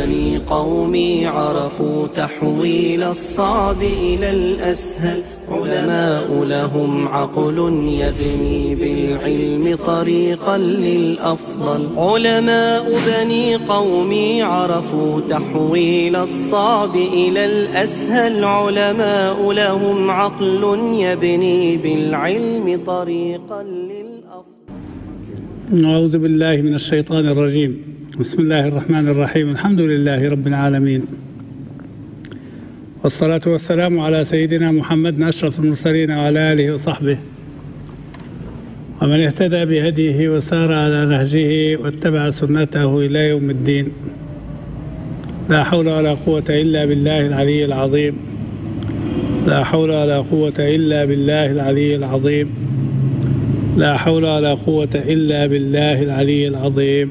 بني قومي عرفوا تحويل الصعب إلى الأسهل. علماء لهم عقل يبني بالعلم طريقا للأفضل. علماء بني قومي عرفوا تحويل الصعب إلى الأسهل. علماء لهم عقل يبني بالعلم طريقا للأفضل. أعوذ بالله من الشيطان الرجيم. بسم الله الرحمن الرحيم. الحمد لله رب العالمين، والصلاة والسلام على سيدنا محمد أشرف المرسلين وعلى آله وصحبه ومن اهتدى بهديه وسار على نهجه واتبع سنته إلى يوم الدين. لا حول ولا قوة إلا بالله العلي العظيم. لا حول ولا قوة إلا بالله العلي العظيم. لا حول ولا قوة إلا بالله العلي العظيم.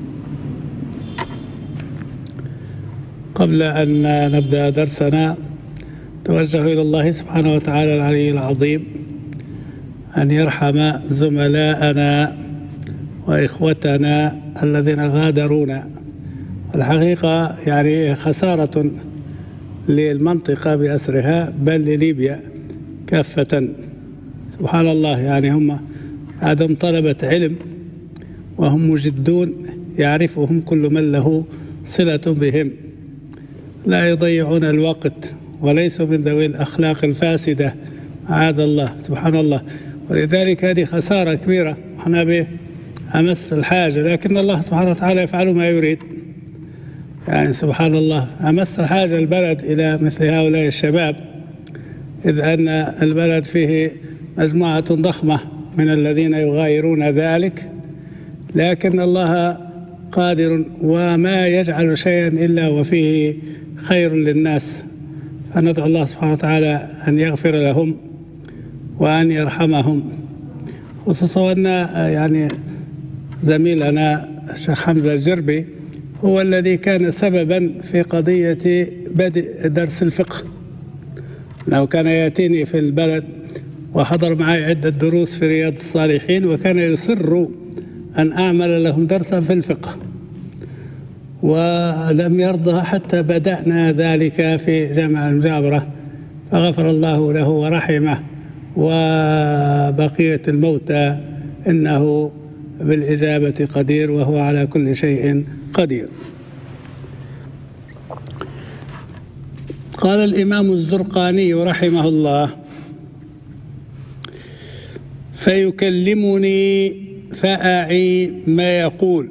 قبل أن نبدأ درسنا توجه إلى الله سبحانه وتعالى العلي العظيم أن يرحم زملاءنا وإخوتنا الذين غادرونا. الحقيقة يعني خسارة للمنطقة بأسرها، بل لليبيا كافة. سبحان الله، يعني هم عندهم طلبة علم وهم مجدون، يعرفهم كل من له صلة بهم، لا يضيعون الوقت وليسوا من ذوي الأخلاق الفاسدة، معاذ الله. سبحان الله. ولذلك هذه خسارة كبيرة، احنا بأمس الحاجة، لكن الله سبحانه وتعالى يفعل ما يريد. يعني سبحان الله، أمس الحاجة البلد إلى مثل هؤلاء الشباب، إذ أن البلد فيه مجموعة ضخمة من الذين يغايرون ذلك، لكن الله قادر وما يجعل شيئا إلا وفيه خير للناس. فندعو الله سبحانه وتعالى أن يغفر لهم وأن يرحمهم، خصوصا أن يعني زميلنا الشيخ حمزة الجربي هو الذي كان سببا في قضية بدء درس الفقه. لو كان يأتيني في البلد وحضر معي عدة دروس في رياض الصالحين، وكان يصر أن أعمل لهم درسا في الفقه، ولم يرضى حتى بدأنا ذلك في جامع المجابرة، فغفر الله له ورحمه. وبقية الموتى إنه بالإجابة قدير، وهو على كل شيء قدير. قال الإمام الزرقاني رحمه الله: فيكلمني فأعي ما يقول.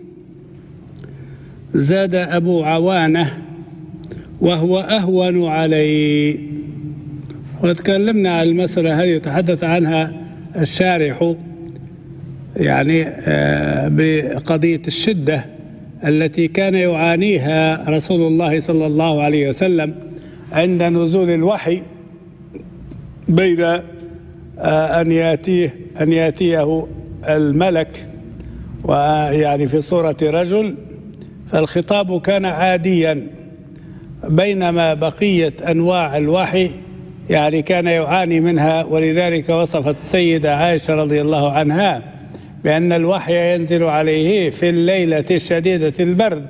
زاد أبو عوانة: وهو أهون علي. وتكلمنا عن المسألة هذه، يتحدث عنها الشارح يعني بقضية الشدة التي كان يعانيها رسول الله صلى الله عليه وسلم عند نزول الوحي، بين أن يأتيه الملك ويعني في صورة رجل، فالخطاب كان عاديا، بينما بقية أنواع الوحي يعني كان يعاني منها. ولذلك وصفت السيدة عائشة رضي الله عنها بأن الوحي ينزل عليه في الليلة الشديدة البرد،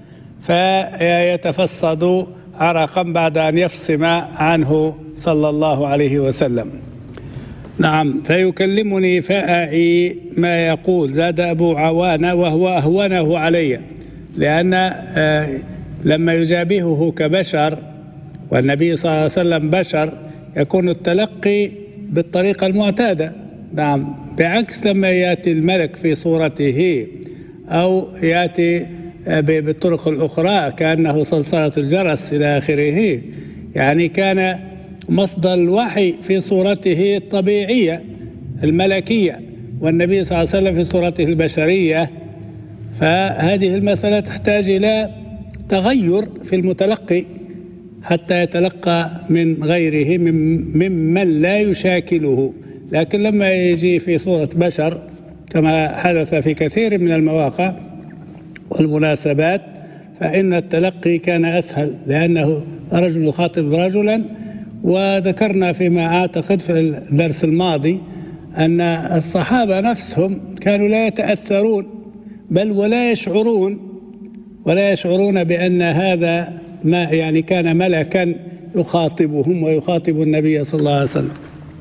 فيتفصد عرقا بعد أن يفصم عنه صلى الله عليه وسلم. نعم، فيكلمني فأعي ما يقول. زاد أبو عوانة: وهو أهونه علي، لأن لما يجابهه كبشر، والنبي صلى الله عليه وسلم بشر، يكون التلقي بالطريقة المعتادة. نعم، بعكس لما يأتي الملك في صورته أو يأتي بالطرق الأخرى كأنه صلصلة الجرس إلى آخره. يعني كان مصدر الوحي في صورته الطبيعية الملكية، والنبي صلى الله عليه وسلم في صورته البشرية. فهذه المسألة تحتاج إلى تغير في المتلقي حتى يتلقى من غيره ممن لا يشاكله. لكن لما يجي في صورة بشر كما حدث في كثير من المواقع والمناسبات، فإن التلقي كان أسهل، لأنه رجل يخاطب رجلا. وذكرنا فيما أعتقد في الدرس الماضي أن الصحابة نفسهم كانوا لا يتأثرون بل ولا يشعرون ولا يشعرون بأن هذا ما يعني كان ملكا يخاطبهم ويخاطب النبي صلى الله عليه وسلم،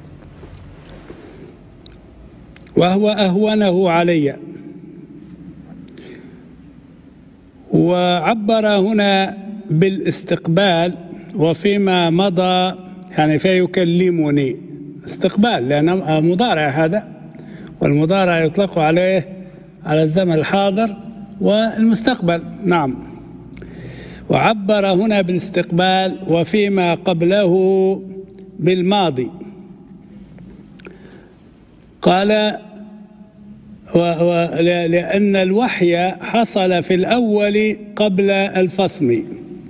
وهو أهونه علي. وعبر هنا بالاستقبال وفيما مضى، يعني فيكلمني استقبال لأنه مضارع هذا، والمضارع يطلق عليه على الزمن الحاضر والمستقبل. نعم. وعبر هنا بالاستقبال وفيما قبله بالماضي. قال لأن الوحي حصل في الأول قبل الفصم،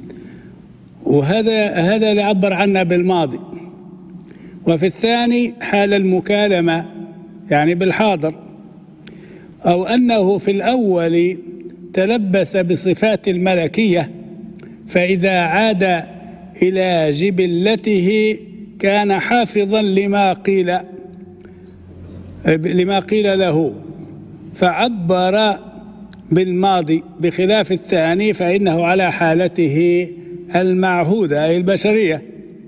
وهذا اللي عبر عنه بالماضي. وفي الثاني حال المكالمة يعني بالحاضر، أو أنه في الأول تلبس بصفات الملكية، فإذا عاد إلى جبلته كان حافظا لما قيل له، فعبر بالماضي، بخلاف الثاني فإنه على حالته المعهودة أي البشرية.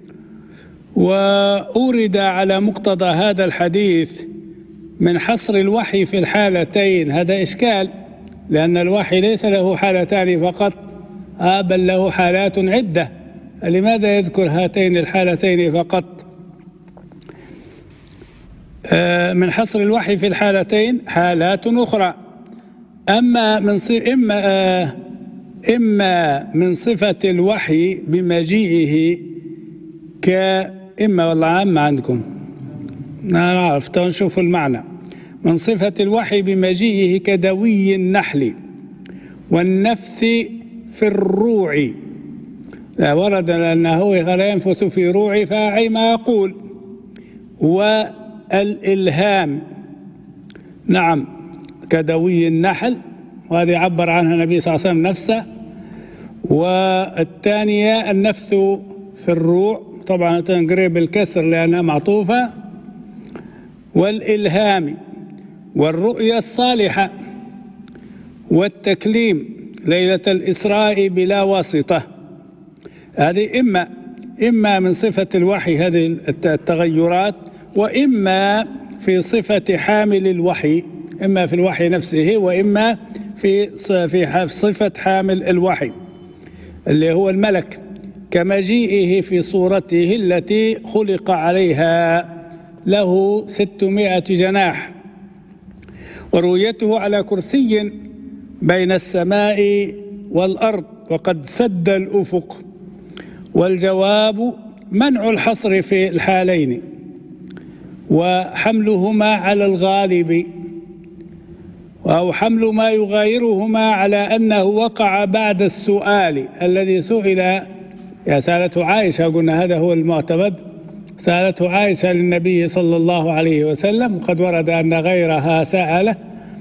وأورد على مقتضى هذا الحديث من حصر الوحي في الحالتين هذا إشكال، لأن الوحي ليس له حالتان فقط، بل له حالات عدة، لماذا يذكر هاتين الحالتين فقط؟ من حصر الوحي في الحالتين حالات أخرى، إما من صفة الوحي بمجيئه إما والله عام عندكم نعرف تنشوف المعنى، من صفة الوحي بمجيئه كدوي النحل والنفث في الروع، لا ورد لأنه لا ينفث في روع فاعي ما يقول، والإلهام نعم كدوي النحل، وهذه عبر عنها النبي صلى الله عليه وسلم نفسه. والثانية النفث في الروع، طبعا تنقري بالكسر لأنها معطوفة، والإلهام والرؤيا الصالحة والتكليم ليلة الإسراء بلا واسطة. هذه إما من صفة الوحي هذه التغيرات، وإما في صفة حامل الوحي، إما في الوحي نفسه وإما في صفة حامل الوحي اللي هو الملك، كمجيئه في صورته التي خلق عليها له 600 جناح، ورؤيته على كرسي بين السماء والأرض وقد سد الأفق. والجواب منع الحصر في الحالين وحملهما على الغالب، أو حمل ما يغايرهما على أنه وقع بعد السؤال الذي سئل، سألته عائشة، قلنا هذا هو المعتمد، سألته عائشة للنبي صلى الله عليه وسلم، وقد ورد أن غيرها سأله،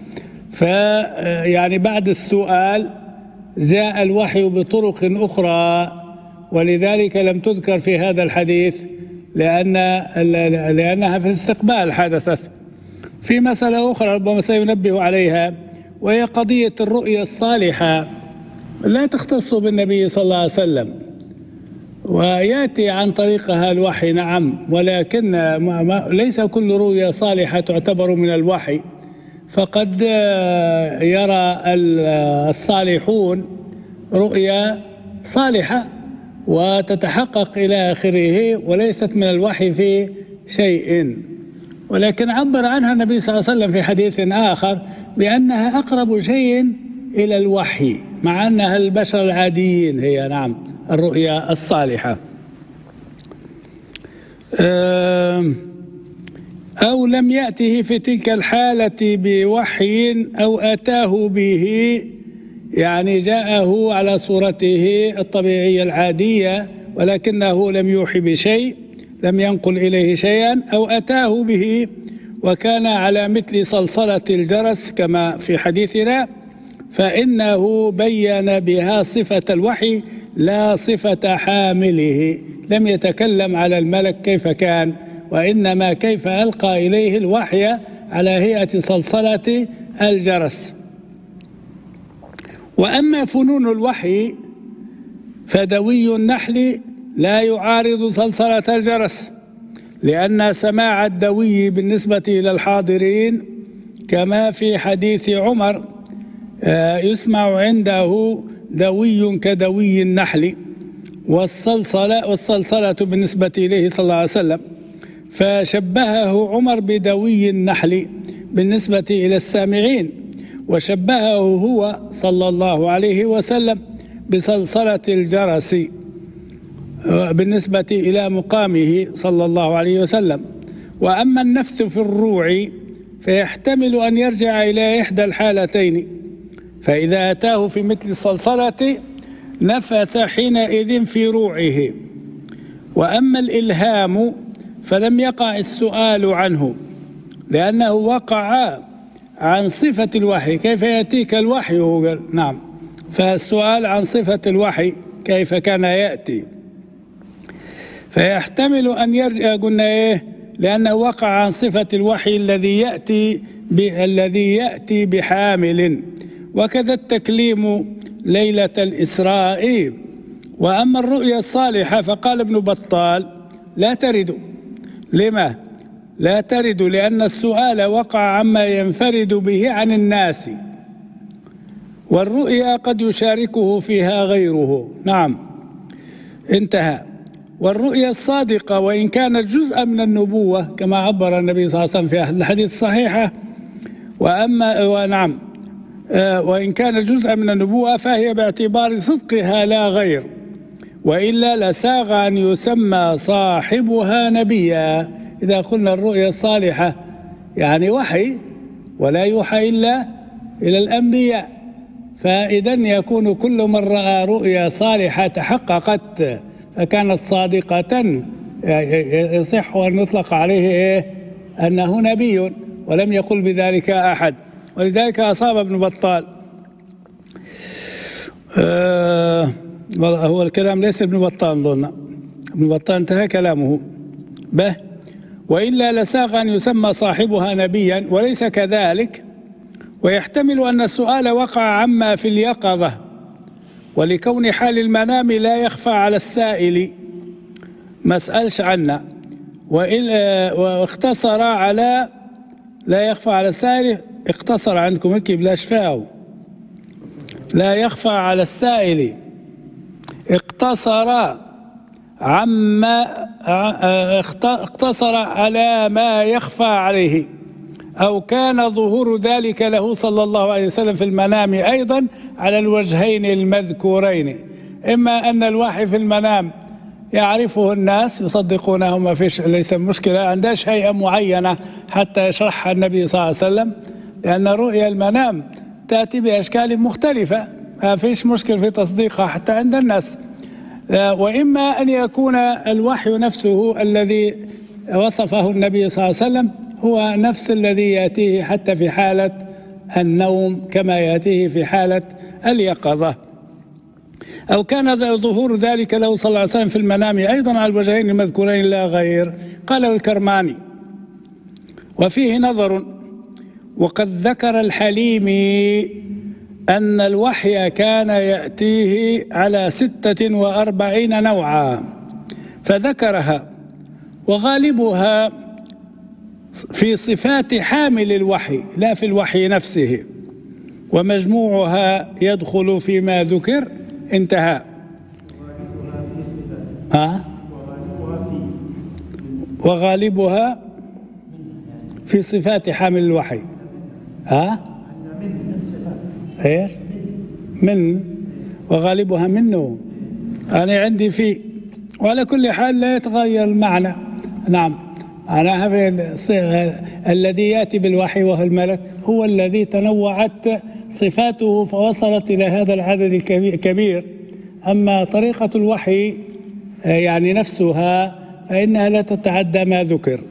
فيعني بعد السؤال جاء الوحي بطرق أخرى، ولذلك لم تذكر في هذا الحديث لأنها في الاستقبال حدثت. في مسألة أخرى ربما سينبه عليها، وهي قضية الرؤيا الصالحة، لا تختص بالنبي صلى الله عليه وسلم، ويأتي عن طريقها الوحي نعم، ولكن ليس كل رؤيا صالحة تعتبر من الوحي، فقد يرى الصالحون رؤيا صالحة وتتحقق إلى آخره، وليست من الوحي في شيء، ولكن عبر عنها النبي صلى الله عليه وسلم في حديث آخر بأنها أقرب شيء إلى الوحي، مع أنها البشر العاديين هي نعم الرؤيا الصالحة. أو لم يأته في تلك الحالة بوحي أو أتاه به، يعني جاءه على صورته الطبيعية العادية ولكنه لم يوحي بشيء، لم ينقل إليه شيئا، أو أتاه به وكان على مثل صلصلة الجرس كما في حديثنا، فإنه بين بها صفة الوحي لا صفة حامله، لم يتكلم على الملك كيف كان، وإنما كيف ألقى إليه الوحي على هيئة صلصلة الجرس. وأما فنون الوحي فدوي النحل لا يعارض صلصلة الجرس، لأن سماع الدوي بالنسبة إلى الحاضرين كما في حديث عمر يسمع عنده دوي كدوي النحل، والصلصلة بالنسبة إليه صلى الله عليه وسلم، فشبهه عمر بدوي النحل بالنسبة إلى السامعين، وشبهه هو صلى الله عليه وسلم بصلصلة الجرس بالنسبة إلى مقامه صلى الله عليه وسلم. وأما النفث في الروع فيحتمل أن يرجع إلى إحدى الحالتين، فإذا أتاه في مثل الصلصلة نفث حينئذ في روعه. وأما الإلهام فلم يقع السؤال عنه، لأنه وقع عن صفة الوحي. كيف يأتيك الوحي؟ هو قال نعم، فالسؤال عن صفة الوحي كيف كان يأتي، فيحتمل أن يرجع. قلنا لأنه وقع عن صفة الوحي الذي يأتي بحامل، وكذا التكليم ليلة الإسراء. وأما الرؤيا الصالحة فقال ابن بطال لا ترد. لما لا ترد؟ لأن السؤال وقع عما ينفرد به عن الناس، والرؤيا قد يشاركه فيها غيره. نعم، انتهى. والرؤيا الصادقة وإن كانت جزءا من النبوة كما عبر النبي صلى الله عليه وسلم في الحديث الصحيحة، وإن كانت جزءا من النبوة فهي باعتبار صدقها لا غير، وإلا لساغ أن يسمى صاحبها نبيا. إذا قلنا الرؤيا الصالحة يعني وحي، ولا يوحى إلا إلى الأنبياء، فإذا يكون كل من رأى رؤيا صالحة تحققت فكانت صادقة يصح أن يطلق عليه أنه نبي، ولم يقل بذلك أحد. ولذلك أصاب ابن بطال هو الكلام ليس ابن بطال، ظن ابن بطال انتهى كلامه به. وإلا لساغ أن يسمى صاحبها نبيا، وليس كذلك. ويحتمل أن السؤال وقع عما في اليقظة، ولكون حال المنام لا يخفى على السائل ما سألش عنه، واقتصر على لا يخفى على السائل. اقتصر عندكم هيك بلا شفاء، لا يخفى على السائل، اقتصر على ما يخفى عليه، أو كان ظهور ذلك له صلى الله عليه وسلم في المنام أيضا على الوجهين المذكورين. إما أن الوحي في المنام يعرفه الناس يصدقونه، ما فيش ليس مشكلة، عندهاش هيئة معينة حتى يشرحها النبي صلى الله عليه وسلم، لأن رؤيا المنام تأتي بأشكال مختلفة، ما فيش مشكل في تصديقها حتى عند الناس. وإما أن يكون الوحي نفسه الذي وصفه النبي صلى الله عليه وسلم هو نفس الذي يأتيه حتى في حالة النوم كما يأتيه في حالة اليقظة، أو كان ظهور ذلك له صلى الله عليه وسلم في المنام أيضا على الوجهين المذكورين لا غير. قاله الكرماني. وفيه نظر. وقد ذكر الحليمي أن الوحي كان يأتيه على 46 نوعا فذكرها، وغالبها في صفات حامل الوحي لا في الوحي نفسه، ومجموعها يدخل فيما ذكر. انتهى. وغالبها في صفات حامل الوحي. ايش؟ من وغالبها منه. أنا عندي في، وعلى كل حال لا يتغير المعنى. نعم، أنا الذي يأتي بالوحي وهو الملك هو الذي تنوعت صفاته فوصلت إلى هذا العدد الكبير. أما طريقة الوحي يعني نفسها فإنها لا تتعدى ما ذكر.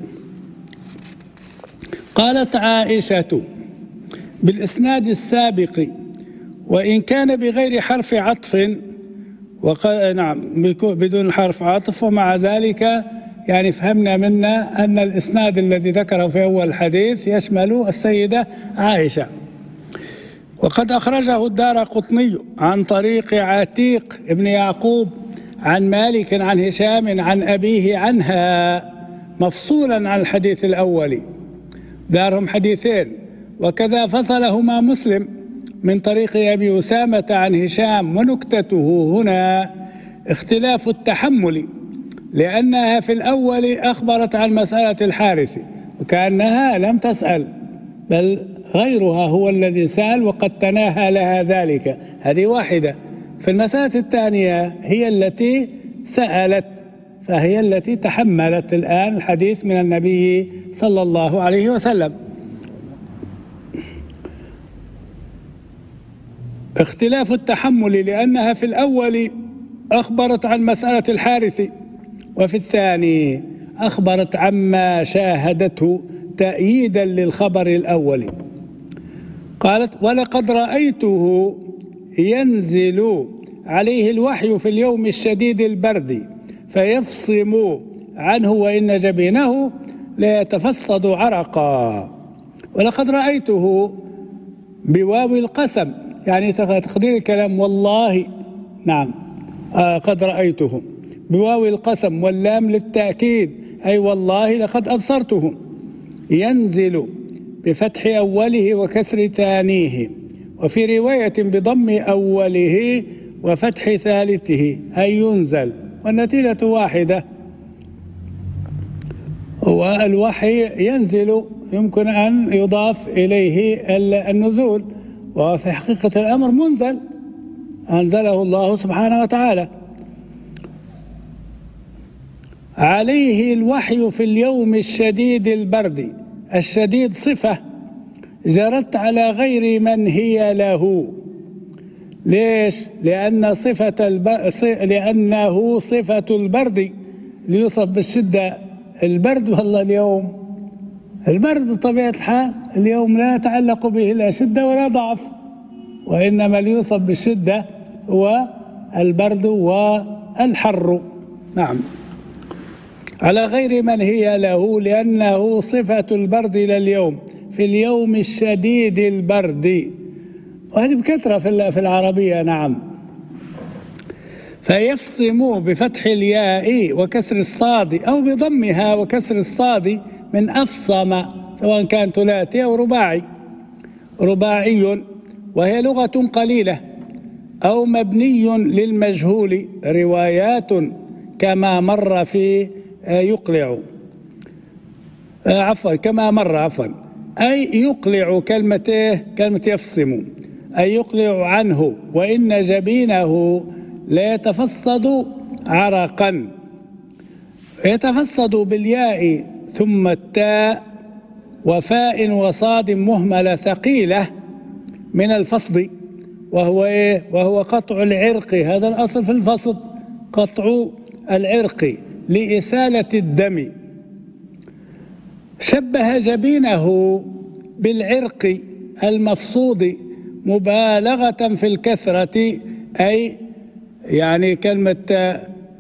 قالت عائشة بالإسناد السابق وإن كان بغير حرف عطف، نعم بدون حرف عطف، ومع ذلك يعني فهمنا منا أن الإسناد الذي ذكره في أول الحديث يشمل السيدة عائشة. وقد أخرجه الدارقطني عن طريق عتيق بن يعقوب عن مالك عن هشام عن أبيه عنها مفصولا عن الحديث الأول، دارهم حديثين. وكذا فصلهما مسلم من طريق أبي أسامة عن هشام. ونكتته هنا اختلاف التحمل، لأنها في الأول أخبرت عن مسألة الحارث وكأنها لم تسأل، بل غيرها هو الذي سأل وقد تناهى لها ذلك. هذه واحدة. في المسألة الثانية هي التي سألت، فهي التي تحملت الآن الحديث من النبي صلى الله عليه وسلم. اختلاف التحمل لأنها في الأول أخبرت عن مسألة الحارث، وفي الثاني أخبرت عما شاهدته تأييدا للخبر الأول. قالت: ولقد رأيته ينزل عليه الوحي في اليوم الشديد البرد فيفصم عنه وإن جبينه ليتفصد عرقا. ولقد رأيته بواو القسم، يعني تقدير الكلام والله، نعم قد رأيته بواو القسم واللام للتأكيد، أي والله لقد أبصرته. ينزل بفتح أوله وكسر ثانيه، وفي رواية بضم أوله وفتح ثالثه، أي ينزل، والنتيجة واحدة. والوحي ينزل يمكن أن يضاف إليه النزول، وفي حقيقة الأمر منزل أنزله الله سبحانه وتعالى. عليه الوحي في اليوم الشديد البرد. الشديد صفة جرت على غير من هي له. ليش؟ لأنه صفة البرد ليوصف بالشدة. البرد والله اليوم البرد طبيعة الحال اليوم لا يتعلق به لا شدة ولا ضعف، وإنما ليوصف بالشدة هو البرد والحر. نعم، على غير من هي له، لأنه صفة البرد لليوم في اليوم الشديد البرد، وهذه بكثرة في العربية. نعم. فيفصم بفتح الياء وكسر الصاد أو بضمها وكسر الصاد من أفصم، سواء كان ثلاثي أو رباعي، وهي لغة قليلة أو مبني للمجهول. روايات كما مر في يقلع، كما مر أي يقلع، كلمة يفصم أي يقلع عنه، وإن جبينه ليتفصد عرقا. يتفصد بالياء ثم التاء وفاء وصاد مهملة ثقيلة من الفصد، وهو قطع العرق. هذا الأصل في الفصد، قطع العرق لإسالة الدم. شبه جبينه بالعرق المفصود مبالغة في الكثرة، أي يعني كلمة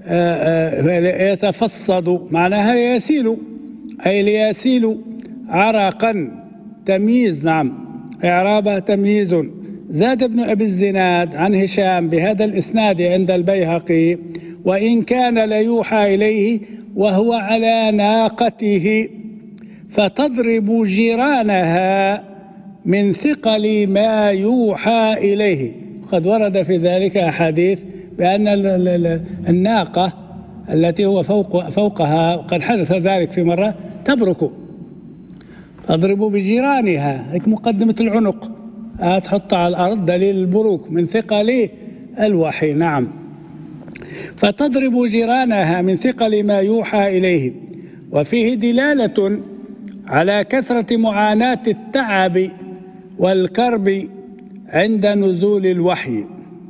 يتفصد معناها يسيل، أي ليسيل عرقا. تمييز، نعم، إعرابه تمييز. زاد ابن أبي الزناد عن هشام بهذا الإسناد عند البيهقي: وإن كان ليوحى إليه وهو على ناقته فتضرب جيرانها من ثقل ما يوحى إليه. قد ورد في ذلك أحاديث بأن الناقة التي هو فوقها، قد حدث ذلك في مرة، تبرك، تضرب بجيرانها، هيك مقدمة العنق تحط على الأرض دليل البروك من ثقل الوحي. نعم، فتضرب جيرانها من ثقل ما يوحى إليه. وفيه دلالة على كثرة معاناة التعب والكرب عند نزول الوحي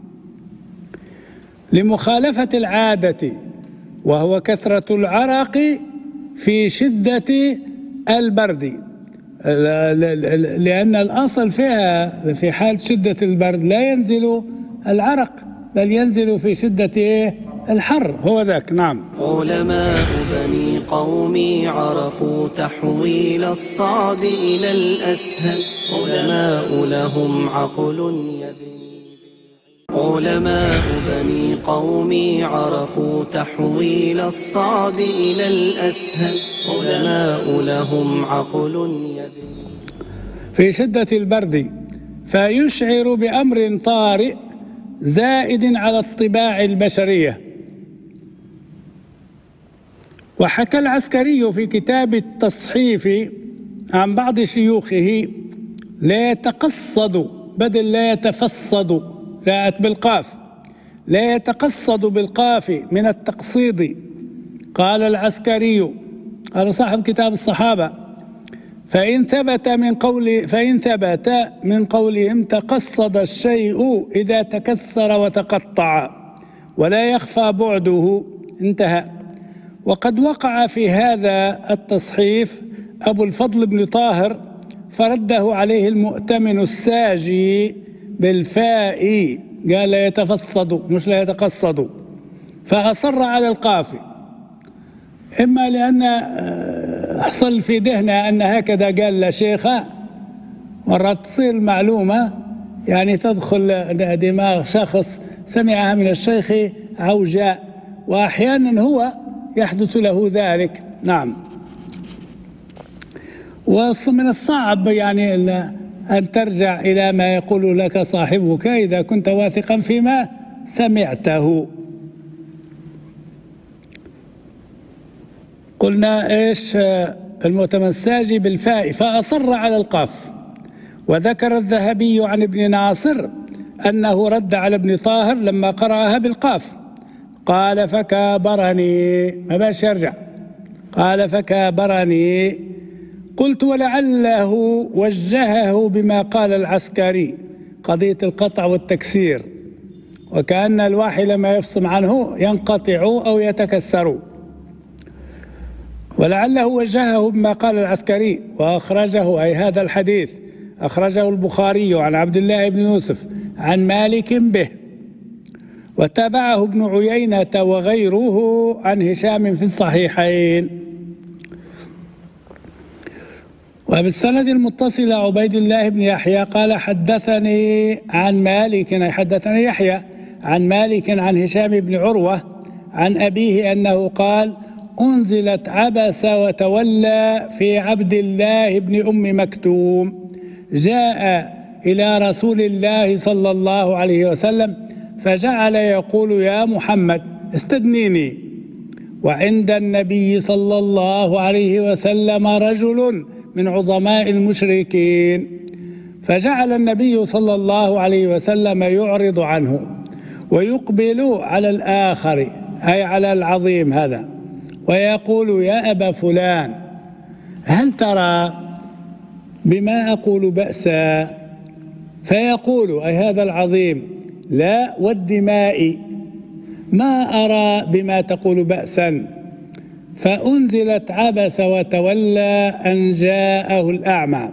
لمخالفة العادة، وهو كثرة العرق في شدة البرد، لأن الأصل فيها في حال شدة البرد لا ينزل العرق، بل ينزل في شدة الحر هو ذاك. نعم. علماء بني قومي عرفوا تحويل الصعب إلى الأسهل، علماء لهم عقل يبني. علماء بني قومي عرفوا تحويل الصعب إلى الأسهل، علماء لهم عقل يبني. في شدة البرد فيشعر بأمر طارئ زائد على الطباع البشرية. وحكى العسكري في كتاب التصحيف عن بعض شيوخه: لا يتقصد بدل لا يتفصد، جاءت بالقاف، لا يتقصد بالقاف من التقصيد. قال العسكري، قال صاحب كتاب الصحابة: فإن ثبت من قولهم تقصد الشيء إذا تكسر وتقطع ولا يخفى بعده، انتهى. وقد وقع في هذا التصحيف أبو الفضل بن طاهر، فرده عليه المؤتمن الساجي بالفاء، قال لا يتفصد مش لا يتقصد، فأصر على القاف، إما لأن حصل في ذهنه أن هكذا قال لشيخه، مرات تصير المعلومة يعني تدخل دماغ شخص سمعها من الشيخ عوجاء، وأحيانا هو يحدث له ذلك. نعم. ومن الصعب يعني أن ترجع إلى ما يقول لك صاحبك إذا كنت واثقا فيما سمعته. قلنا إيش؟ المؤتمن الساجي بالفاء، فأصر على القاف. وذكر الذهبي عن ابن ناصر أنه رد على ابن طاهر لما قرأها بالقاف، قال فكابرني، ما باش يرجع، قال فكابرني. قلت ولعله وجهه بما قال العسكري، قضية القطع والتكسير، وكأن الواحد لما يفصم عنه ينقطع أو يتكسر، ولعله وجهه بما قال العسكري. وأخرجه أي هذا الحديث أخرجه البخاري عن عبد الله بن يوسف عن مالك به، وتابعه ابن عيينة وغيره عن هشام في الصحيحين. وبالسند المتصل عبيد الله بن يحيى قال حدثني عن مالك، حدثني يحيى عن مالك عن هشام بن عروة عن أبيه أنه قال: أنزلت عبس وتولى في عبد الله بن أم مكتوم، جاء إلى رسول الله صلى الله عليه وسلم فجعل يقول: يا محمد استدنيني. وعند النبي صلى الله عليه وسلم رجل من عظماء المشركين، فجعل النبي صلى الله عليه وسلم يعرض عنه ويقبل على الآخر، أي على العظيم هذا، ويقول: يا أبا فلان، هل ترى بما أقول بأسا؟ فيقول أي هذا العظيم: لا والدماء ما أرى بما تقول بأسا. فأنزلت عبس وتولى أن جاءه الأعمى.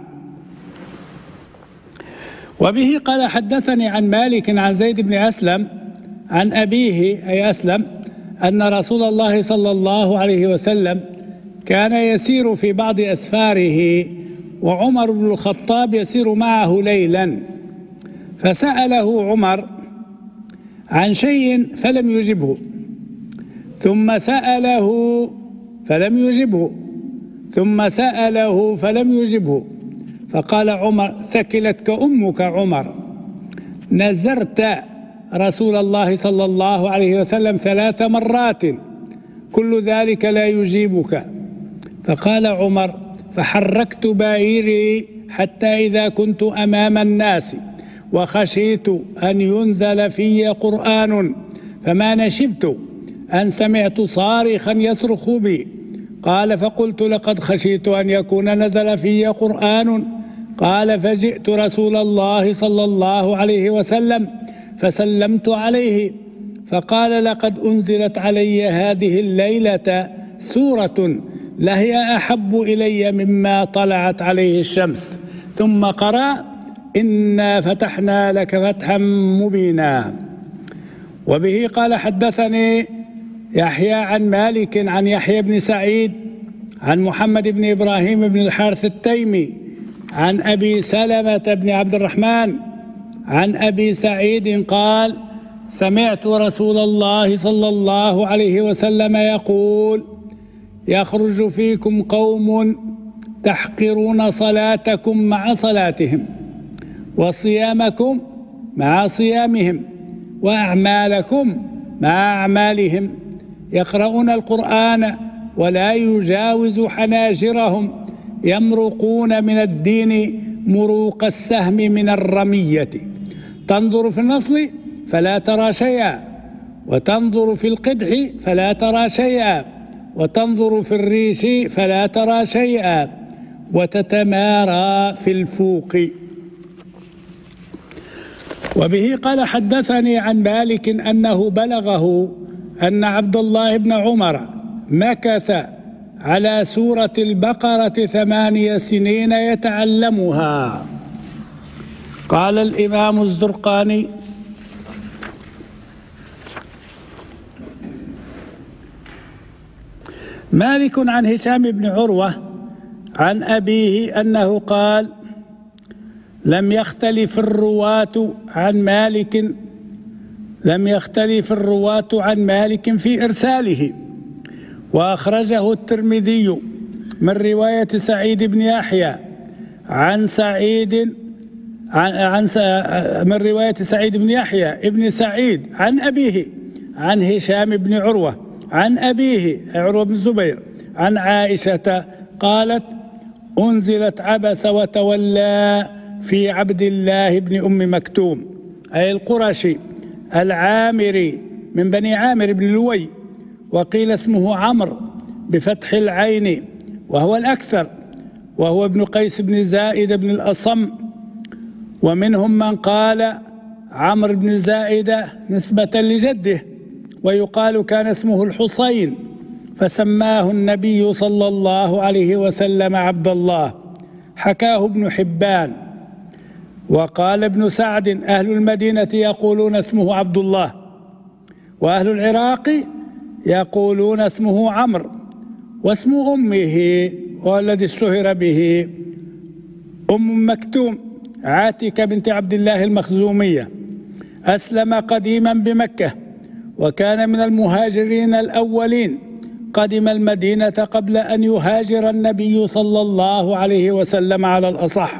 وبه قال حدثني عن مالك عن زيد بن أسلم عن أبيه أي أسلم أن رسول الله صلى الله عليه وسلم كان يسير في بعض أسفاره، وعمر بن الخطاب يسير معه ليلا، فسأله عمر عن شيء فلم يجبه، ثم سأله فلم يجبه، ثم سأله فلم يجبه، فقال عمر: ثكلتك أمك عمر، نزرت رسول الله صلى الله عليه وسلم 3 مرات كل ذلك لا يجيبك. فقال عمر: فحركت بعيري حتى إذا كنت أمام الناس وخشيت أن ينزل في قرآن فما نشبت أن سمعت صارخا يصرخ بي. قال: فقلت: لقد خشيت أن يكون نزل في قرآن. قال: فجئت رسول الله صلى الله عليه وسلم فسلمت عليه، فقال: لقد أنزلت علي هذه الليلة سورة لهي أحب إلي مما طلعت عليه الشمس. ثم قرأ: إنا فتحنا لك فتحا مبينا. وبه قال حدثني يحيى عن مالك عن يحيى بن سعيد عن محمد بن إبراهيم بن الحارث التيمي عن أبي سلمة بن عبد الرحمن عن أبي سعيد قال: سمعت رسول الله صلى الله عليه وسلم يقول: يخرج فيكم قوم تحقرون صلاتكم مع صلاتهم، وصيامكم مع صيامهم، وأعمالكم مع أعمالهم، يقرؤون القرآن ولا يجاوز حناجرهم، يمرقون من الدين مروق السهم من الرمية، تنظر في النصل فلا ترى شيئا، وتنظر في القدح فلا ترى شيئا، وتنظر في الريش فلا ترى شيئا، وتتمارى في الفوق. وبه قال: حدثني عن مالك أنه بلغه أن عبد الله بن عمر مكث على سورة البقرة 8 سنين يتعلمها. قال الإمام الزرقاني: مالك عن هشام بن عروة عن أبيه أنه قال: لم يختلف الرواة عن مالك في إرساله، وأخرجه الترمذي من رواية سعيد بن يحيى من رواية سعيد بن يحيى ابن سعيد عن أبيه عن هشام بن عروة عن أبيه عروة بن الزبير عن عائشة قالت: أنزلت عبس وتولى في عبد الله بن أم مكتوم، أي القرشي العامري من بني عامر بن لوي، وقيل اسمه عمرو بفتح العين وهو الأكثر، وهو ابن قيس بن زائد بن الأصم، ومنهم من قال عمرو بن زائدة نسبة لجده، ويقال كان اسمه الحسين فسماه النبي صلى الله عليه وسلم عبد الله، حكاه ابن حبان. وقال ابن سعد: أهل المدينة يقولون اسمه عبد الله، وأهل العراق يقولون اسمه عمرو، واسم أمه والذي اشتهر به أم مكتوم عاتكة بنت عبد الله المخزومية، أسلم قديما بمكة، وكان من المهاجرين الأولين، قدم المدينة قبل أن يهاجر النبي صلى الله عليه وسلم على الأصح،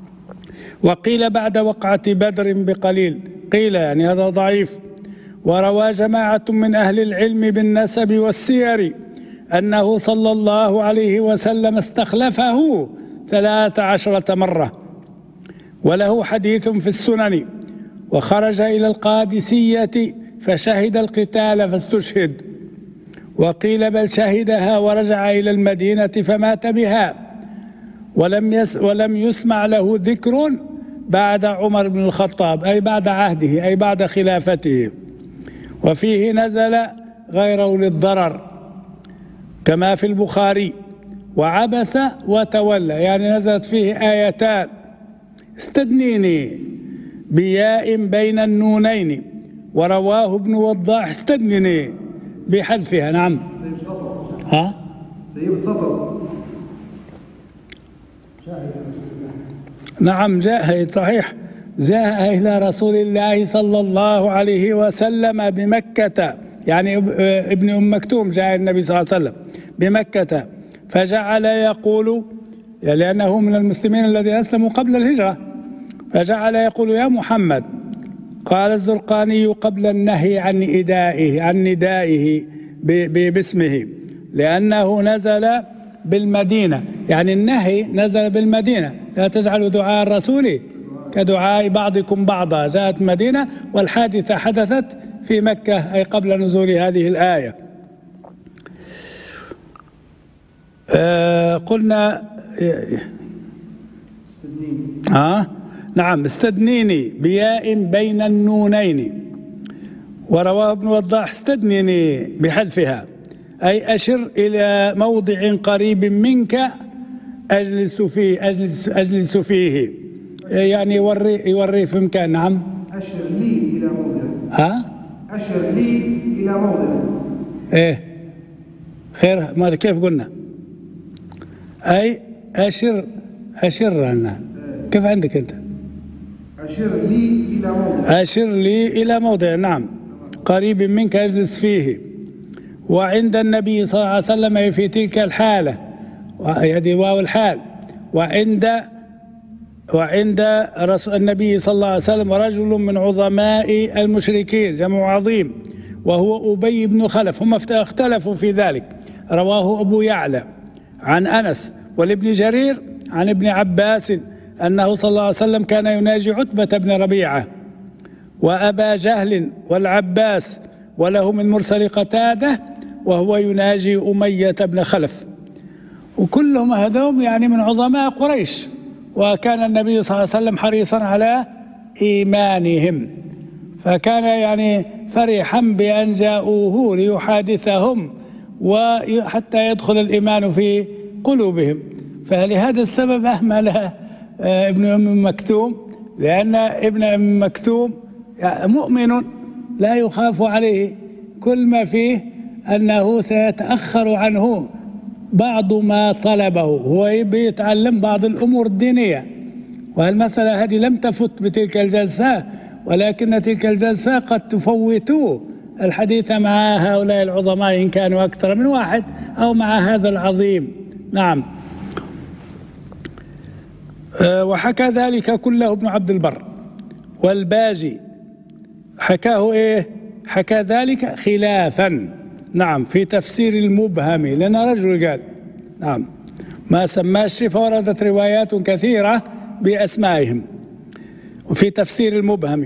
وقيل بعد وقعة بدر بقليل، قيل يعني هذا ضعيف. وروى جماعة من أهل العلم بالنسب والسير أنه صلى الله عليه وسلم استخلفه 13 مرة، وله حديث في السنن: وخرج إلى القادسية فشهد القتال فاستشهد، وقيل بل شهدها ورجع إلى المدينة فمات بها، ولم يسمع له ذكر بعد عمر بن الخطاب، أي بعد عهده، أي بعد خلافته. وفيه نزل غيره للضرر كما في البخاري: وعبس وتولى، يعني نزلت فيه آيتان: استدنيني بياء بين النونين، ورواه ابن وضاح: استدنيني بحذفها. نعم. سيب سطر. نعم، جاء صحيح، جاء إلى رسول الله صلى الله عليه وسلم بمكة، يعني ابن أم مكتوم جاء النبي صلى الله عليه وسلم بمكة، فجعل يقول، لأنه من المسلمين الذين أسلموا قبل الهجرة، فجعل يقول: يا محمد. قال الزرقاني: قبل النهي عن ندائه باسمه، لأنه نزل بالمدينة، يعني النهي نزل بالمدينة: لا تجعلوا دعاء الرسول كدعاء بعضكم بعضا. جاءت مدينة، والحادثة حدثت في مكة، أي قبل نزول هذه الآية. قلنا نعم، استدنيني بياء بين النونين، ورواه ابن وضاح: استدنيني بحذفها، أي أشر إلى موضع قريب منك أجلس فيه، يعني يوري في مكان. نعم. أشر لي إلى موضع. أشر لي إلى موضع. إيه خير، ما كيف قلنا؟ أي أشر عنا. كيف عندك أنت؟ أشر لي إلى موضع. نعم، قريب منك أجلس فيه. وعند النبي صلى الله عليه وسلم في تلك الحالة، هذه واو الحال، وعند رسول النبي صلى الله عليه وسلم رجل من عظماء المشركين، جمع عظيم، وهو أبي بن خلف. هم اختلفوا في ذلك. رواه أبو يعلى عن أنس والابن جرير عن ابن عباس أنه صلى الله عليه وسلم كان يناجي عتبة بن ربيعة وأبا جهل والعباس، وله من مرسل قتادة وهو يناجي أمية بن خلف، وكلهم هذوم يعني من عظماء قريش. وكان النبي صلى الله عليه وسلم حريصا على إيمانهم، فكان يعني فرحا بأن جاءوه ليحادثهم وحتى يدخل الإيمان في قلوبهم. فلهذا السبب أهمل ابن أم مكتوم، لأن ابن أم مكتوم مؤمن لا يخاف عليه، كل ما فيه أنه سيتأخر عنه بعض ما طلبه، هو بيتعلم بعض الأمور الدينية. والمسألة هذه لم تفت بتلك الجلسة، ولكن تلك الجلسة قد تفوتوا الحديث مع هؤلاء العظماء إن كانوا أكثر من واحد، أو مع هذا العظيم. نعم. وحكى ذلك كله ابن عبد البر والباجي. حكاه إيه؟ حكى ذلك خلافا، نعم، في تفسير المبهم، لأن رجل قال نعم ما سماش، فوردت روايات كثيرة بأسمائهم. وفي تفسير المبهم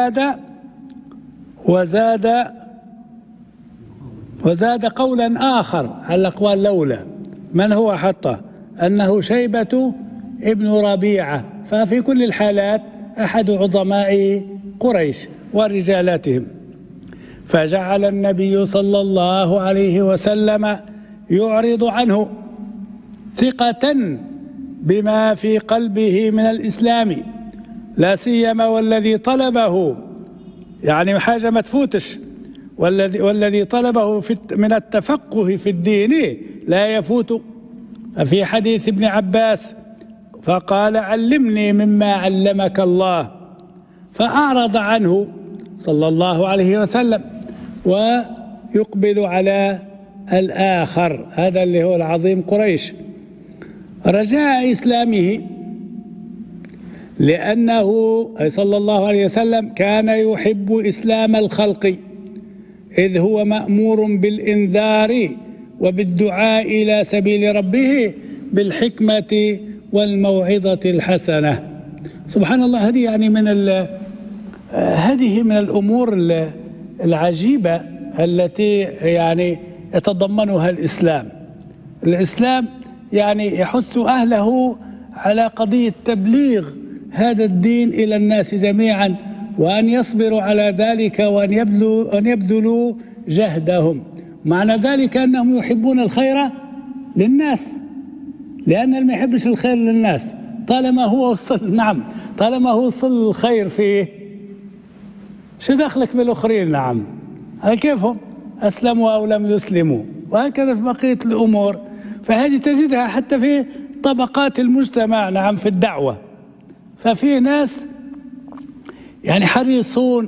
وزاد قولا آخر على الأقوال الأولى، من هو حتى أنه شيبة ابن ربيعة، ففي كل الحالات أحد عظماء قريش ورجالاتهم. فجعل النبي صلى الله عليه وسلم يعرض عنه ثقة بما في قلبه من الإسلام، لا سيما والذي طلبه، يعني حاجة ما تفوتش، والذي طلبه من التفقه في الدين لا يفوت. في حديث ابن عباس فقال علمني مما علمك الله، فأعرض عنه صلى الله عليه وسلم ويقبل على الآخر، هذا اللي هو العظيم قريش. رجاء إسلامه لأنه صلى الله عليه وسلم كان يحب إسلام الخلق، إذ هو مأمور بالإنذار وبالدعاء إلى سبيل ربه بالحكمة والموعظة الحسنة. سبحان الله، هذه يعني هذه من الأمور العجيبة التي يعني يتضمنها الإسلام. الإسلام يعني يحث أهله على قضية تبليغ هذا الدين إلى الناس جميعا، وأن يصبروا على ذلك، وأن يبذلوا جهدهم. معنى ذلك أنهم يحبون الخير للناس، لأن اللي ما يحبش الخير للناس طالما هو وصل، نعم، طالما هو وصل الخير فيه، شو دخلك بالآخرين؟ نعم، كيفهم أسلموا أو لم يسلموا، وهكذا في بقية الأمور. فهذه تجدها حتى في طبقات المجتمع، نعم، في الدعوة. ففي ناس يعني حريصون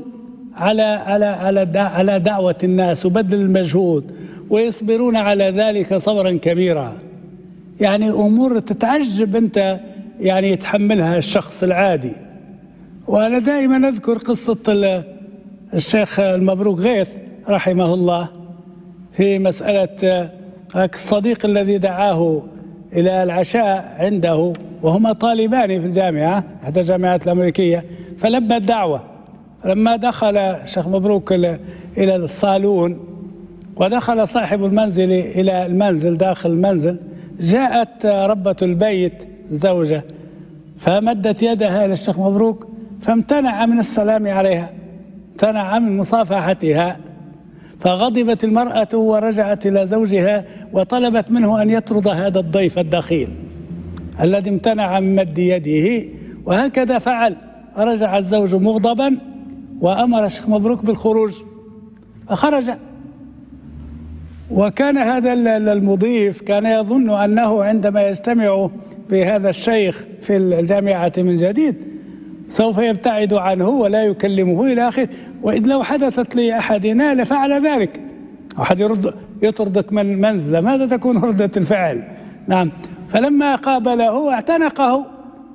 على دعوة الناس وبذل المجهود، ويصبرون على ذلك صبرا كبيرا. يعني أمور تتعجب أنت يعني يتحملها الشخص العادي. وأنا دائما أذكر قصة الشيخ المبروك غيث رحمه الله في مسألة الصديق الذي دعاه إلى العشاء عنده، وهما طالبان في الجامعة، إحدى الجامعات الأمريكية، فلبى الدعوة. لما دخل الشيخ مبروك إلى الصالون ودخل صاحب المنزل إلى المنزل، داخل المنزل جاءت ربة البيت زوجة، فمدت يدها إلى الشيخ مبروك، فامتنع من السلام عليها، امتنع من مصافحتها. فغضبت المرأة ورجعت إلى زوجها وطلبت منه أن يطرد هذا الضيف الدخيل الذي امتنع من مد يده، وهكذا فعل. رجع الزوج مغضبا وأمر الشيخ مبروك بالخروج، فخرج. وكان هذا المضيف كان يظن أنه عندما يجتمع بهذا الشيخ في الجامعة من جديد سوف يبتعد عنه ولا يكلمه إلى آخره، وإذ لو حدثت لأحدنا لفعل ذلك. أحد يطردك من منزله، ماذا تكون ردة الفعل؟ نعم. فلما قابله اعتنقه،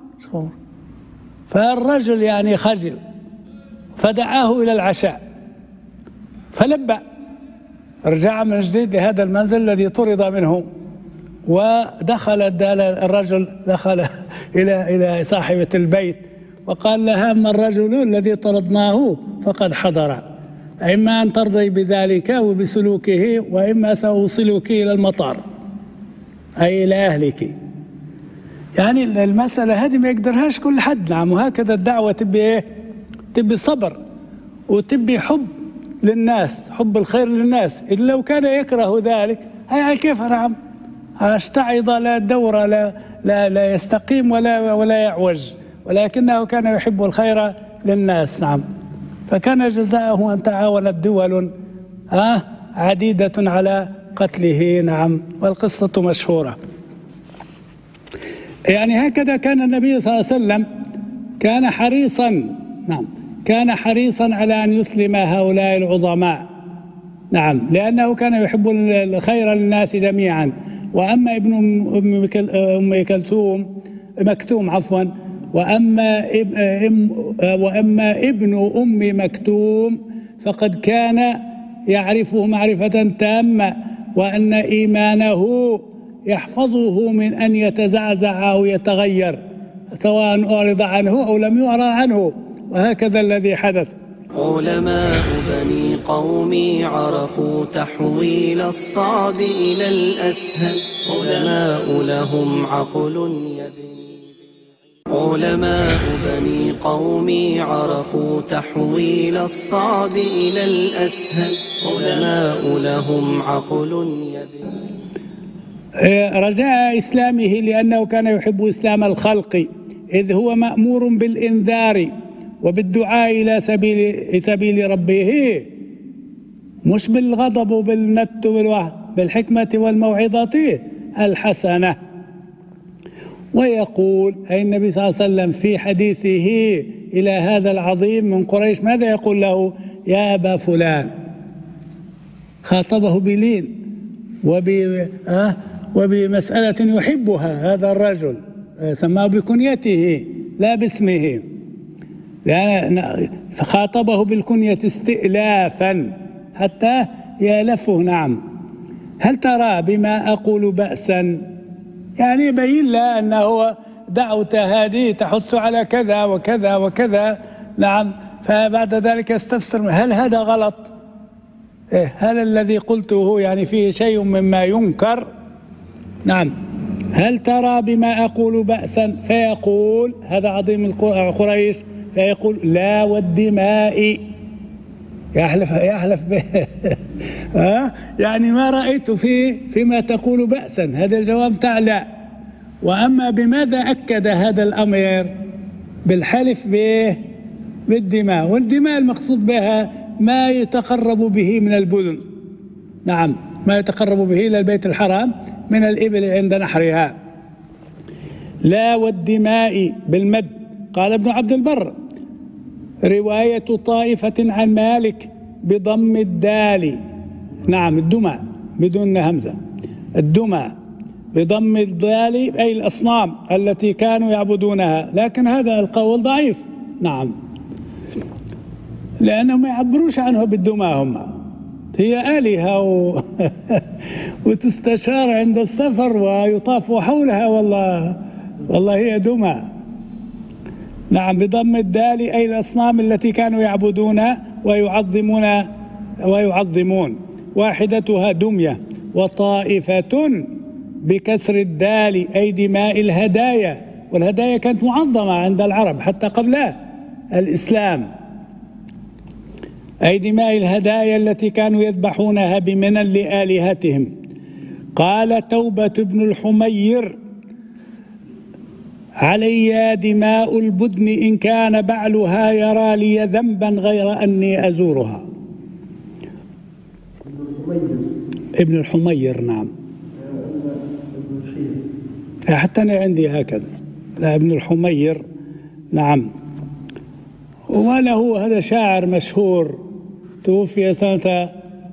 فالرجل يعني خجل فدعاه إلى العشاء فلبى، رجع من جديد لهذا المنزل الذي طرد منه، ودخل الرجل دخل إلى صاحبة البيت وقال لها: أما الرجل الذي طردناه فقد حضر، إما أن ترضي بذلك وبسلوكه وإما سأوصلك إلى المطار، أي إلى أهلك. يعني المسألة هذه ما يقدرهاش كل حد. نعم. وهكذا الدعوة تبي إيه؟ تبي صبر وتبي حب للناس، حب الخير للناس. إذا لو كان يكره ذلك هي كيف؟ نعم. اشتعض لا دور لا يستقيم ولا يعوج، ولكنه كان يحب الخير للناس. نعم. فكان جزاؤه أن تعاونت دول عديدة على قتله. نعم. والقصة مشهورة. يعني هكذا كان النبي صلى الله عليه وسلم كان حريصا. نعم. كان حريصا على أن يسلم هؤلاء العظماء. نعم. لأنه كان يحب الخير للناس جميعا. وأما ابن أم كلثوم مكتوم عفوا وأما ابن أم مكتوم فقد كان يعرفه معرفة تامة، وأن إيمانه يحفظه من أن يتزعزع أو يتغير، سواء أعرض عنه أو لم يعرض عنه. وهكذا الذي حدث. علماء بني قومي عرفوا تحويل الصعب إلى الأسهل، علماء لهم عقل يبني. علماء بني قومي عرفوا تحويل الصعب إلى الأسهل، علماء لهم عقل يبني. رجاء إسلامه لأنه كان يحب إسلام الخلق، إذ هو مأمور بالإنذار وبالدعاء إلى سبيل ربه، مش بالغضب وبالنت والوعد، بالحكمة والموعظة الحسنة. ويقول أي النبي صلى الله عليه وسلم في حديثه إلى هذا العظيم من قريش ماذا يقول له؟ يا أبا فلان. خاطبه بلين وبمسألة يحبها هذا الرجل، سماه بكنيته لا باسمه، فخاطبه بالكنية استئلافا حتى يألفه. نعم. هل ترى بما أقول بأسا؟ يعني يبين له أنه دعوة هذه تحث على كذا وكذا وكذا. نعم. فبعد ذلك يستفسر هل هذا غلط؟ هل الذي قلته يعني فيه شيء مما ينكر؟ نعم. هل ترى بما أقول بأسا؟ فيقول هذا عظيم قريش فيقول لا والدماء، يحلف به يعني ما رأيت فيما تقول بأسا. هذا الجواب تعالى. وأما بماذا أكد هذا الأمر؟ بالحلف بالدماء، والدماء المقصود بها ما يتقرب به من البدن. نعم. ما يتقرب به إلى البيت الحرام من الإبل عند نحرها. لا والدماء بالمد. قال ابن عبد البر رواية طائفة عن مالك بضم الدال. نعم. الدماء بدون همزة، الدماء بضم الدال أي الأصنام التي كانوا يعبدونها، لكن هذا القول ضعيف. نعم. لأنهم ما يعبروش عنه بالدماء، هم هي آلهة وتستشار عند السفر ويطاف حولها، والله هي دماء. نعم. بضم الدال أي الأصنام التي كانوا يعبدون ويعظمون. واحدتها دمية. وطائفة بكسر الدال أي دماء الهدايا، والهدايا كانت معظمة عند العرب حتى قبل الإسلام، أي دماء الهدايا التي كانوا يذبحونها بمنى لآلهتهم. قال توبة بن الحمير علي دماء البدن إن كان بعلها يرى لي ذنبا غير أني أزورها. ابن الحمير نعم. حتى أنا عندي هكذا، لا ابن الحمير نعم. وله هذا شاعر مشهور توفي سنة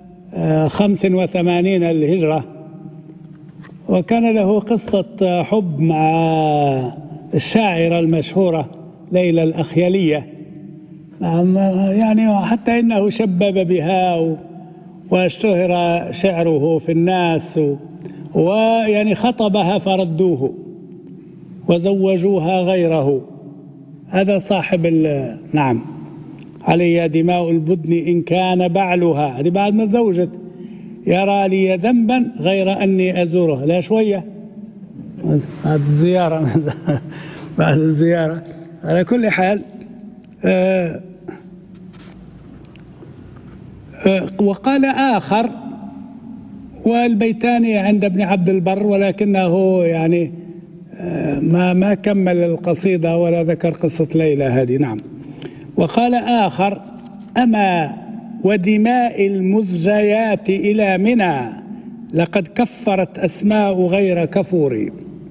85 للهجرة، وكان له قصة حب مع الشاعرة المشهورة ليلى الأخيلية نعم. يعني حتى إنه شبب بها واشتهر شعره في الناس، ويعني خطبها فردوه وزوجوها غيره. هذا صاحب نعم. علي دماء البدن إن كان بعلها، هذه بعد ما زوجت. يرى لي ذنبا غير أني أزوره، لا شوية بعد الزيارة بعد الزيارة. على كل حال وقال آخر، والبيتان عند ابن عبد البر، ولكنه يعني ما كمل القصيدة ولا ذكر قصة ليلى هذه نعم. وقال آخر: أما ودماء المزجيات إلى منى لقد كفرت أسماء غير كفور.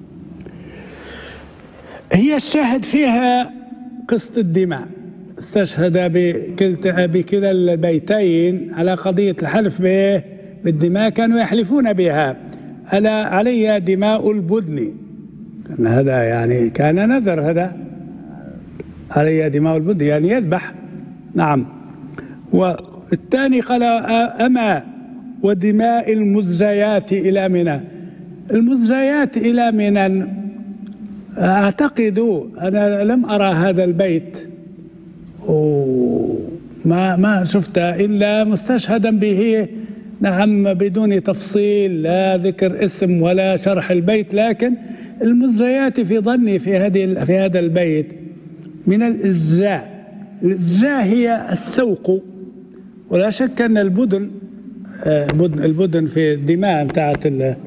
هي الشاهد فيها قصة الدماء، استشهد بكلا البيتين على قضية الحلف بالدماء، كانوا يحلفون بها: ألا علي دماء البدن، كان هذا يعني كان نذر، هذا علي دماء البدن يعني يذبح نعم. والثاني قال: أما ودماء المزجيات إلى منى. المزجيات إلى منى أعتقد، أنا لم أرى هذا البيت ما شفته إلا مستشهدا به نعم، بدون تفصيل، لا ذكر اسم ولا شرح البيت. لكن المزجيات في ظني في هذا البيت من الإزجاء. الإزجاء هي السوق، ولا شك أن البدن في الدماء بتاعت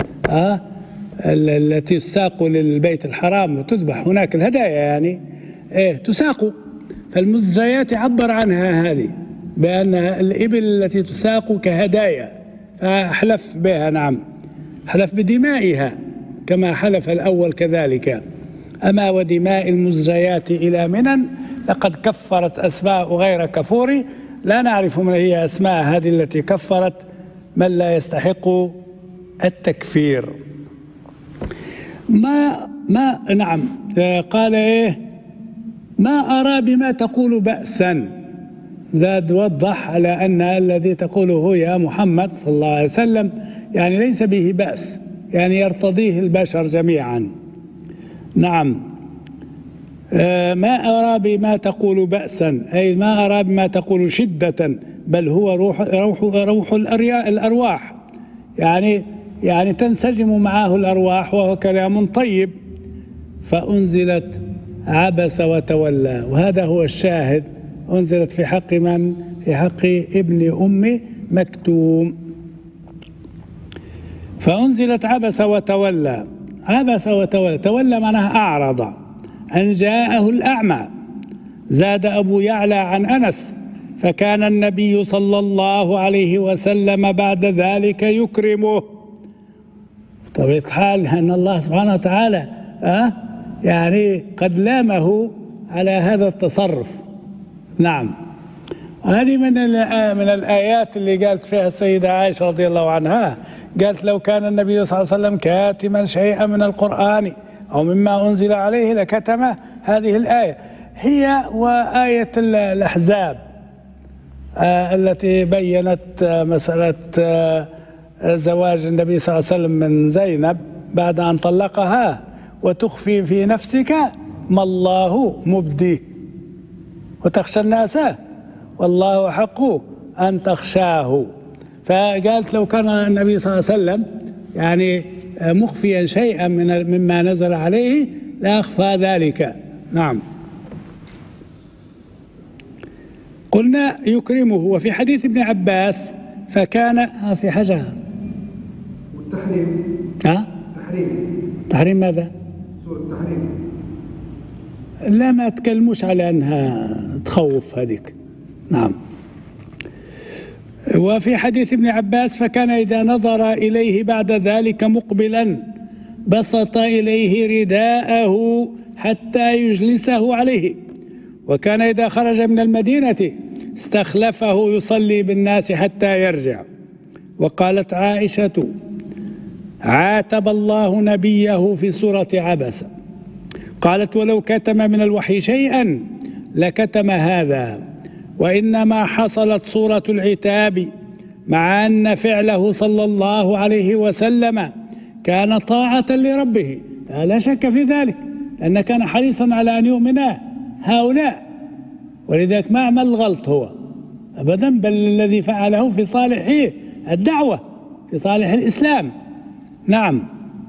التي تساق للبيت الحرام وتذبح هناك، الهدايا يعني تساق. فالمزجيات عبر عنها هذه بأنها الإبل التي تساق كهدايا، فأحلف بها نعم، حلف بدمائها كما حلف الأول كذلك. أما ودماء المزجيات إلى منى لقد كفرت أسماء غير كفور. لا نعرف من هي أسماء هذه التي كفرت من لا يستحق التكفير. نعم قال ما أرى بما تقول بأسا. زاد وضح على أن الذي تقوله يا محمد صلى الله عليه وسلم يعني ليس به بأس، يعني يرتضيه البشر جميعا نعم. ما أرى بما تقول بأسا، أي ما أرى بما تقول شدة، بل هو روح الأرواح، يعني تنسجم معه الأرواح، وهو كلام طيب. فأنزلت عبس وتولى، وهذا هو الشاهد. أنزلت في حق من؟ في حق ابن أم مكتوم. فأنزلت عبس وتولى. عبس وتولى، تولى معناها أعرض، أن جاءه الأعمى. زاد أبو يعلى عن أنس: فكان النبي صلى الله عليه وسلم بعد ذلك يكرمه. طبيعة الحال أن الله سبحانه وتعالى يعني قد لامه على هذا التصرف نعم. هذه من الآيات اللي قالت فيها السيدة عائشة رضي الله عنها، قالت: لو كان النبي صلى الله عليه وسلم كاتما شيئا من القرآن أو مما أنزل عليه لكتم هذه الآية. هي وآية الأحزاب التي بيّنت مسألة زواج النبي صلى الله عليه وسلم من زينب بعد أن طلقها: وتخفي في نفسك ما الله مبديه وتخشى الناس والله حق أن تخشاه. فقالت لو كان النبي صلى الله عليه وسلم يعني مخفيا شيئا مما نزل عليه لأخفى ذلك نعم. قلنا يكرمه. وفي حديث ابن عباس: فكان في حاجة والتحريم تحريم ماذا؟ سورة التحريم لا، ما تكلموش على أنها تخوف هذيك نعم. وفي حديث ابن عباس: فكان إذا نظر إليه بعد ذلك مقبلا بسط إليه رداءه حتى يجلسه عليه، وكان إذا خرج من المدينة استخلفه يصلي بالناس حتى يرجع. وقالت عائشة: عاتب الله نبيه في سورة عبس، قالت: ولو كتم من الوحي شيئا لكتم هذا، وإنما حصلت سورة العتاب مع أن فعله صلى الله عليه وسلم كان طاعة لربه، لا شك في ذلك، لأن كان حريصا على أن يؤمن هؤلاء، ولذلك ما عمل غلط هو أبدا، بل الذي فعله في صالح الدعوة، في صالح الإسلام. نعم،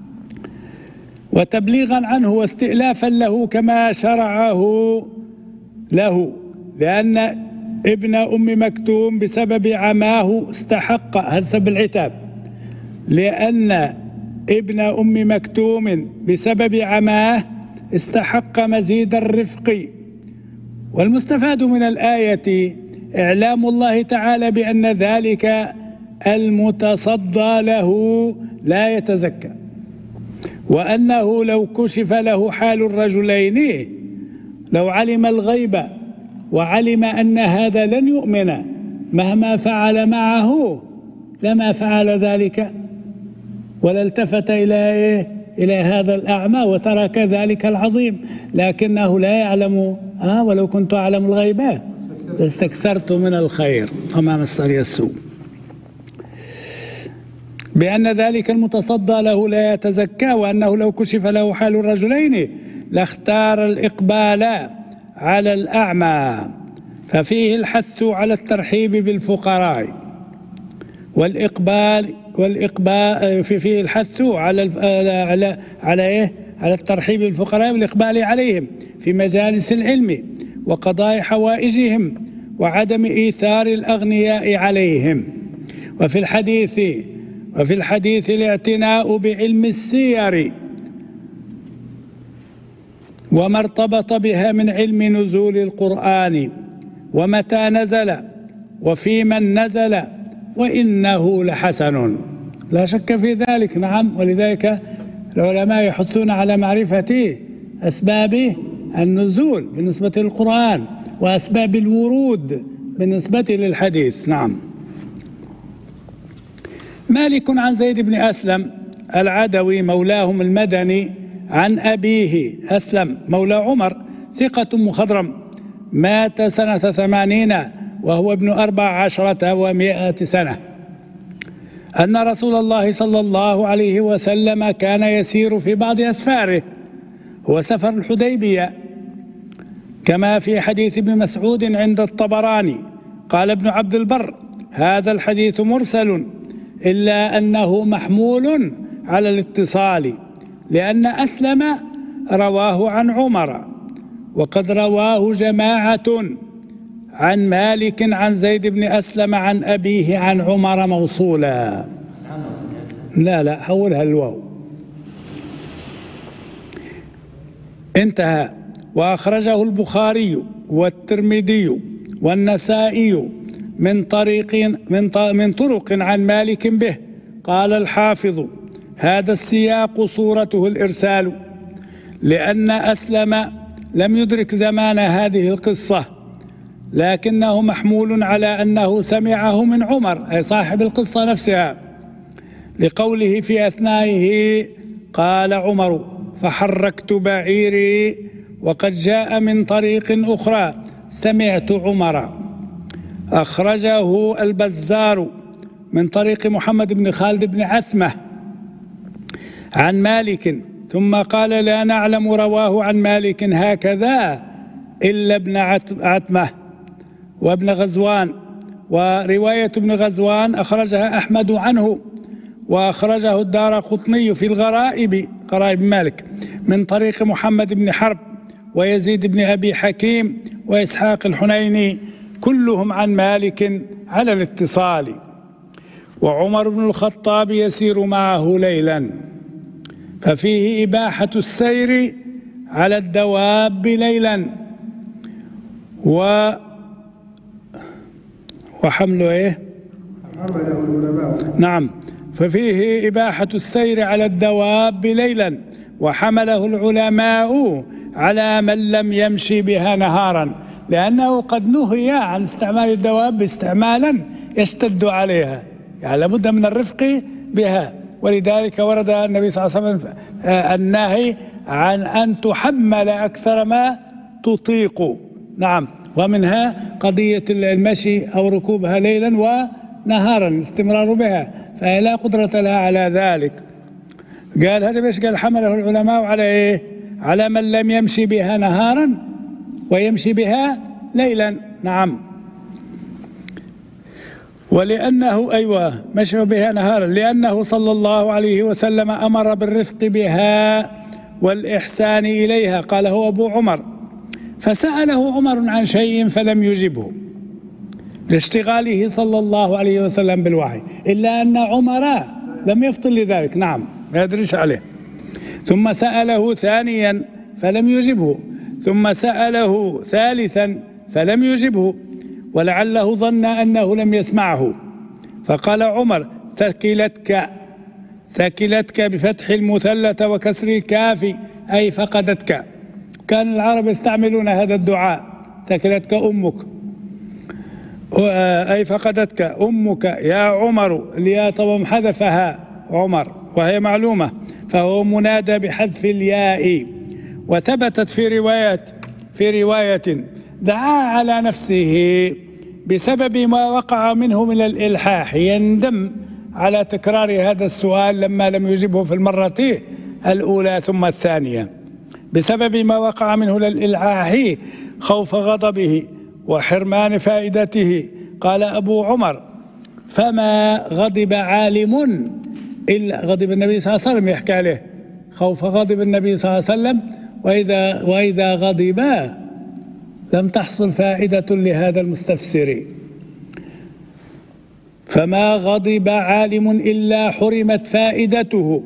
وتبليغا عنه واستئلافا له كما شرعه له، لأن ابن أم مكتوم بسبب عماه استحق، هذا سبب العتاب، لأن ابن أم مكتوم بسبب عماه استحق مزيد الرفق. والمستفاد من الآية إعلام الله تعالى بأن ذلك المتصدى له لا يتزكى، وأنه لو كشف له حال الرجلين، لو علم الغيب وعلم أن هذا لن يؤمن مهما فعل معه لما فعل ذلك، ولا التفت إلى هذا الأعمى وترك ذلك العظيم، لكنه لا يعلم. ولو كنت أعلم الغيب لاستكثرت من الخير وما مسني السوء. بأن ذلك المتصدى له لا يتزكى، وأنه لو كشف له حال الرجلين لاختار الإقبال على الأعمى، ففيه الحث على الترحيب بالفقراء والإقبال فيه الحث على الترحيب بالفقراء والإقبال عليهم في مجالس العلم وقضاء حوائجهم وعدم إيثار الأغنياء عليهم. وفي الحديث الاعتناء بعلم السير وما ارتبط بها من علم نزول القرآن ومتى نزل وفي من نزل، وإنه لحسن، لا شك في ذلك. نعم، ولذلك العلماء يحثون على معرفة أسباب النزول بالنسبة للقرآن وأسباب الورود بالنسبة للحديث. نعم. مالك عن زيد بن أسلم العدوي مولاهم المدني عن أبيه أسلم مولى عمر ثقة مخضرم، مات سنة 80 وهو ابن 14 و100 سنة، أن رسول الله صلى الله عليه وسلم كان يسير في بعض أسفاره، هو سفر الحديبية، كما في حديث ابن مسعود عند الطبراني. قال ابن عبد البر: هذا الحديث مرسل، إلا أنه محمول على الاتصال، لأن أسلم رواه عن عمر، وقد رواه جماعة عن مالك عن زيد بن أسلم عن أبيه عن عمر موصولا. لا حولها الواو. انتهى. وأخرجه البخاري والترمذي والنسائي من طرق عن مالك به. قال الحافظ: هذا السياق صورته الإرسال، لأن أسلم لم يدرك زمان هذه القصة، لكنه محمول على أنه سمعه من عمر، أي صاحب القصة نفسها، لقوله في أثنائه: قال عمر: فحركت بعيري وقد جاء من طريق أخرى سمعت عمر. أخرجه البزار من طريق محمد بن خالد بن عثمة عن مالك، ثم قال: لا نعلم رواه عن مالك هكذا إلا ابن عتمة وابن غزوان. ورواية ابن غزوان أخرجها أحمد عنه، وأخرجه الدارقطني في الغرائب، غرائب مالك، من طريق محمد بن حرب ويزيد بن أبي حكيم وإسحاق الحنيني، كلهم عن مالك على الاتصال. وعمر بن الخطاب يسير معه ليلا، ففيه إباحة السير على الدواب ليلا وحمله حمله العلماء. نعم، ففيه إباحة السير على الدواب ليلا، وحمله العلماء على من لم يمشي بها نهارا، لأنه قد نهي عن استعمال الدواب استعمالا يشتد عليها، يعني لابد من الرفق بها. ولذلك ورد النبي صلى الله عليه وسلم النهي عن أن تحمل أكثر ما تطيق. نعم، ومنها قضية المشي أو ركوبها ليلا ونهارا، الاستمرار بها، فهي لا قدرة لها على ذلك. قال هذا باش قال حمله العلماء على إيه؟ على من لم يمشي بها نهارا ويمشي بها ليلا. نعم، ولأنه مشى بها نهارا، لأنه صلى الله عليه وسلم أمر بالرفق بها والإحسان إليها. قال هو أبو عمر، فسأله عمر عن شيء فلم يجبه لاشتغاله صلى الله عليه وسلم بالوحي، إلا أن عمر لم يفطن لذلك. نعم، ما يدريش عليه. ثم سأله ثانيا فلم يجبه، ثم سأله ثالثا فلم يجبه، ولعله ظن أنه لم يسمعه، فقال عمر ثكلتك بفتح المثلث وكسر الكاف، أي فقدتك. كان العرب يستعملون هذا الدعاء، ثكلتك أمك، أي فقدتك أمك يا عمر، الياء طبعا حذفها عمر وهي معلومة، فهو منادى بحذف الياء. وثبتت في رواية دعا على نفسه بسبب ما وقع منه من الإلحاح، يندم على تكرار هذا السؤال لما لم يجبه في المرة الأولى ثم الثانية، بسبب ما وقع منه من الإلحاح خوف غضبه وحرمان فائدته. قال أبو عمر فما غضب عالم إلا غضب النبي صلى الله عليه وسلم، يحكي عليه خوف غضب النبي صلى الله عليه وسلم، وإذا غضب لم تحصل فائدة لهذا المستفسر. فما غضب عالم إلا حرمت فائدته.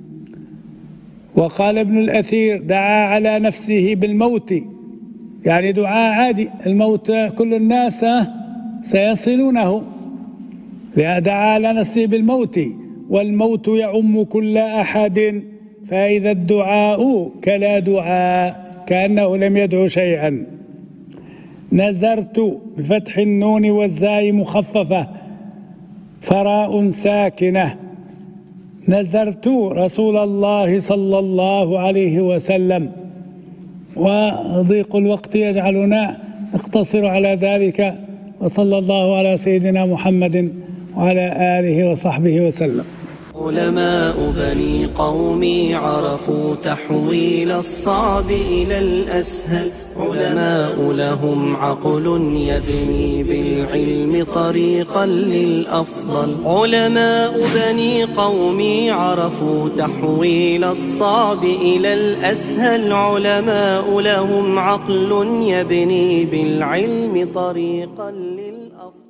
وقال ابن الأثير دعا على نفسه بالموت، يعني دعاء عادي، الموت كل الناس سيصلونه، دعا على نفسه بالموت، والموت يعم كل أحد، فإذا الدعاء كلا دعاء كأنه لم يدعو شيئا. نزرت بفتح النون والزاي مخففة فراء ساكنة، نزرت رسول الله صلى الله عليه وسلم. وضيق الوقت يجعلنا نقتصر على ذلك، وصلى الله على سيدنا محمد وعلى آله وصحبه وسلم. علماء بني قومي عرفوا تحويل الصعب إلى الأسهل، علماء لهم عقل يبني بالعلم طريقا للأفضل. علماء بني قومي عرفوا تحويل الصعب إلى الأسهل، علماء لهم عقل يبني بالعلم طريقا للأفضل.